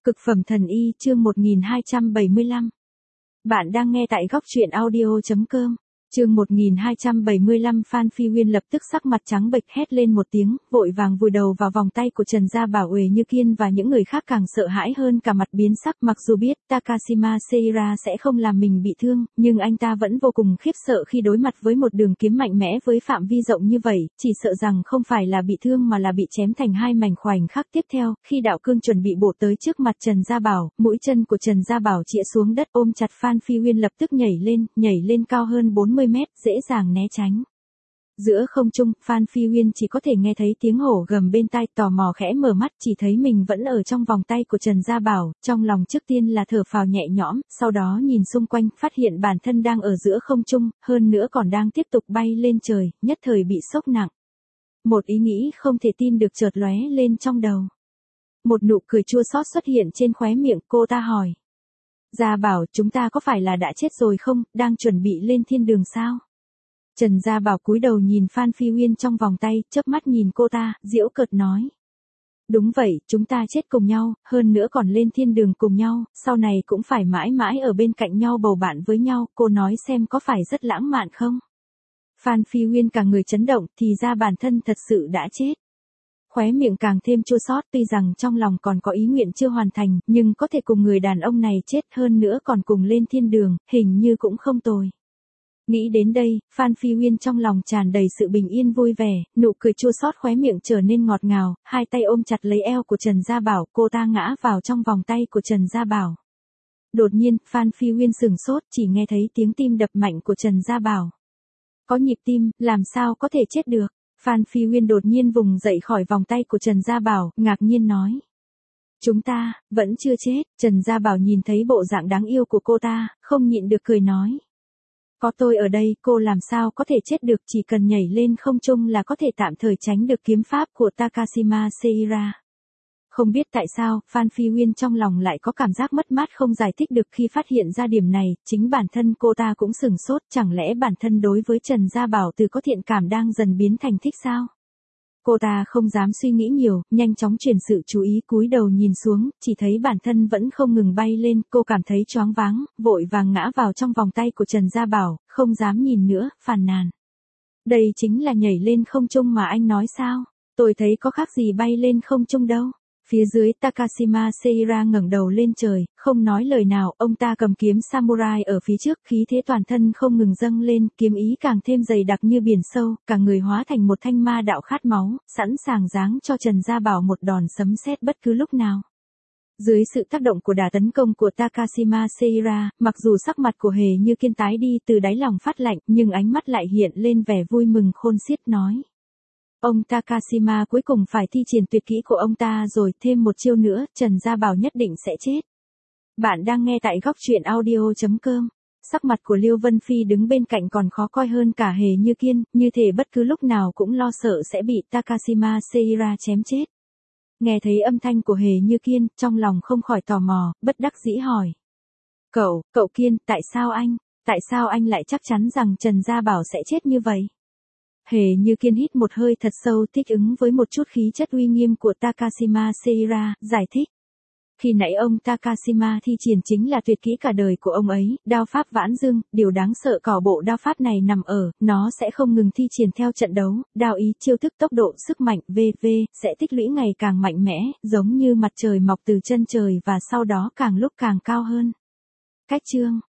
Cực phẩm thần y chương 1275. Bạn đang nghe tại góc truyện audio.com. Chương 1275. Phan Phi Uyên lập tức sắc mặt trắng bệch hét lên một tiếng, vội vàng vùi đầu vào vòng tay của Trần Gia Bảo. Uể Như Kiên và những người khác càng sợ hãi hơn, cả mặt biến sắc. Mặc dù biết Takashima Seira sẽ không làm mình bị thương, nhưng anh ta vẫn vô cùng khiếp sợ khi đối mặt với một đường kiếm mạnh mẽ với phạm vi rộng như vậy, chỉ sợ rằng không phải là bị thương mà là bị chém thành hai mảnh. Khoảnh khắc tiếp theo, khi đạo cương chuẩn bị bổ tới trước mặt Trần Gia Bảo, mũi chân của Trần Gia Bảo chĩa xuống đất ôm chặt Phan Phi Uyên, lập tức nhảy lên cao hơn 40 mét, dễ dàng né tránh. Giữa không trung, Phan Phi Uyên chỉ có thể nghe thấy tiếng hổ gầm bên tai, tò mò khẽ mở mắt, chỉ thấy mình vẫn ở trong vòng tay của Trần Gia Bảo, trong lòng trước tiên là thở phào nhẹ nhõm, sau đó nhìn xung quanh, phát hiện bản thân đang ở giữa không trung, hơn nữa còn đang tiếp tục bay lên trời, nhất thời bị sốc nặng. Một ý nghĩ không thể tin được chợt lóe lên trong đầu. Một nụ cười chua xót xuất hiện trên khóe miệng, cô ta hỏi: Gia Bảo, chúng ta có phải là đã chết rồi không, đang chuẩn bị lên thiên đường sao? Trần Gia Bảo cúi đầu nhìn Phan Phi Uyên trong vòng tay, chớp mắt nhìn cô ta, giễu cợt nói: Đúng vậy, chúng ta chết cùng nhau, hơn nữa còn lên thiên đường cùng nhau, sau này cũng phải mãi mãi ở bên cạnh nhau bầu bạn với nhau, cô nói xem có phải rất lãng mạn không? Phan Phi Uyên cả người chấn động, thì ra bản thân thật sự đã chết. Khóe miệng càng thêm chua xót, tuy rằng trong lòng còn có ý nguyện chưa hoàn thành, nhưng có thể cùng người đàn ông này chết, hơn nữa còn cùng lên thiên đường, hình như cũng không tồi. Nghĩ đến đây, Phan Phi Uyên trong lòng tràn đầy sự bình yên vui vẻ, nụ cười chua xót khóe miệng trở nên ngọt ngào, hai tay ôm chặt lấy eo của Trần Gia Bảo, cô ta ngã vào trong vòng tay của Trần Gia Bảo. Đột nhiên, Phan Phi Uyên sửng sốt, chỉ nghe thấy tiếng tim đập mạnh của Trần Gia Bảo. Có nhịp tim, làm sao có thể chết được? Phan Phi Uyên đột nhiên vùng dậy khỏi vòng tay của Trần Gia Bảo, ngạc nhiên nói: Chúng ta, vẫn chưa chết. Trần Gia Bảo nhìn thấy bộ dạng đáng yêu của cô ta, không nhịn được cười nói: Có tôi ở đây, cô làm sao có thể chết được, chỉ cần nhảy lên không trung là có thể tạm thời tránh được kiếm pháp của Takashima Seira. Không biết tại sao, Phan Phi Uyên trong lòng lại có cảm giác mất mát không giải thích được khi phát hiện ra điểm này, chính bản thân cô ta cũng sửng sốt, chẳng lẽ bản thân đối với Trần Gia Bảo từ có thiện cảm đang dần biến thành thích sao? Cô ta không dám suy nghĩ nhiều, nhanh chóng chuyển sự chú ý, cúi đầu nhìn xuống, chỉ thấy bản thân vẫn không ngừng bay lên, cô cảm thấy choáng váng, vội vàng ngã vào trong vòng tay của Trần Gia Bảo, không dám nhìn nữa, phàn nàn: Đây chính là nhảy lên không trung mà anh nói sao? Tôi thấy có khác gì bay lên không trung đâu. Phía dưới, Takashima Seira ngẩng đầu lên trời, không nói lời nào, ông ta cầm kiếm samurai ở phía trước, khí thế toàn thân không ngừng dâng lên, kiếm ý càng thêm dày đặc như biển sâu, cả người hóa thành một thanh ma đạo khát máu, sẵn sàng giáng cho Trần Gia Bảo một đòn sấm sét bất cứ lúc nào. Dưới sự tác động của đà tấn công của Takashima Seira, mặc dù sắc mặt của Hề Như Kiên tái đi, từ đáy lòng phát lạnh, nhưng ánh mắt lại hiện lên vẻ vui mừng khôn xiết, nói: Ông Takashima cuối cùng phải thi triển tuyệt kỹ của ông ta rồi, thêm một chiêu nữa, Trần Gia Bảo nhất định sẽ chết. Bạn đang nghe tại góc truyện audio.com. Sắc mặt của Liêu Vân Phi đứng bên cạnh còn khó coi hơn cả Hề Như Kiên, như thể bất cứ lúc nào cũng lo sợ sẽ bị Takashima Seira chém chết. Nghe thấy âm thanh của Hề Như Kiên, trong lòng không khỏi tò mò, bất đắc dĩ hỏi: Cậu Kiên, tại sao anh lại chắc chắn rằng Trần Gia Bảo sẽ chết như vậy? Hề Như Kiên hít một hơi thật sâu, thích ứng với một chút khí chất uy nghiêm của Takashima Seira, giải thích: Khi nãy ông Takashima thi triển chính là tuyệt kỹ cả đời của ông ấy, đao pháp vãn dương, điều đáng sợ cỏ bộ đao pháp này nằm ở, nó sẽ không ngừng thi triển theo trận đấu, đao ý, chiêu thức, tốc độ, sức mạnh, v.v. sẽ tích lũy ngày càng mạnh mẽ, giống như mặt trời mọc từ chân trời và sau đó càng lúc càng cao hơn. Cách chương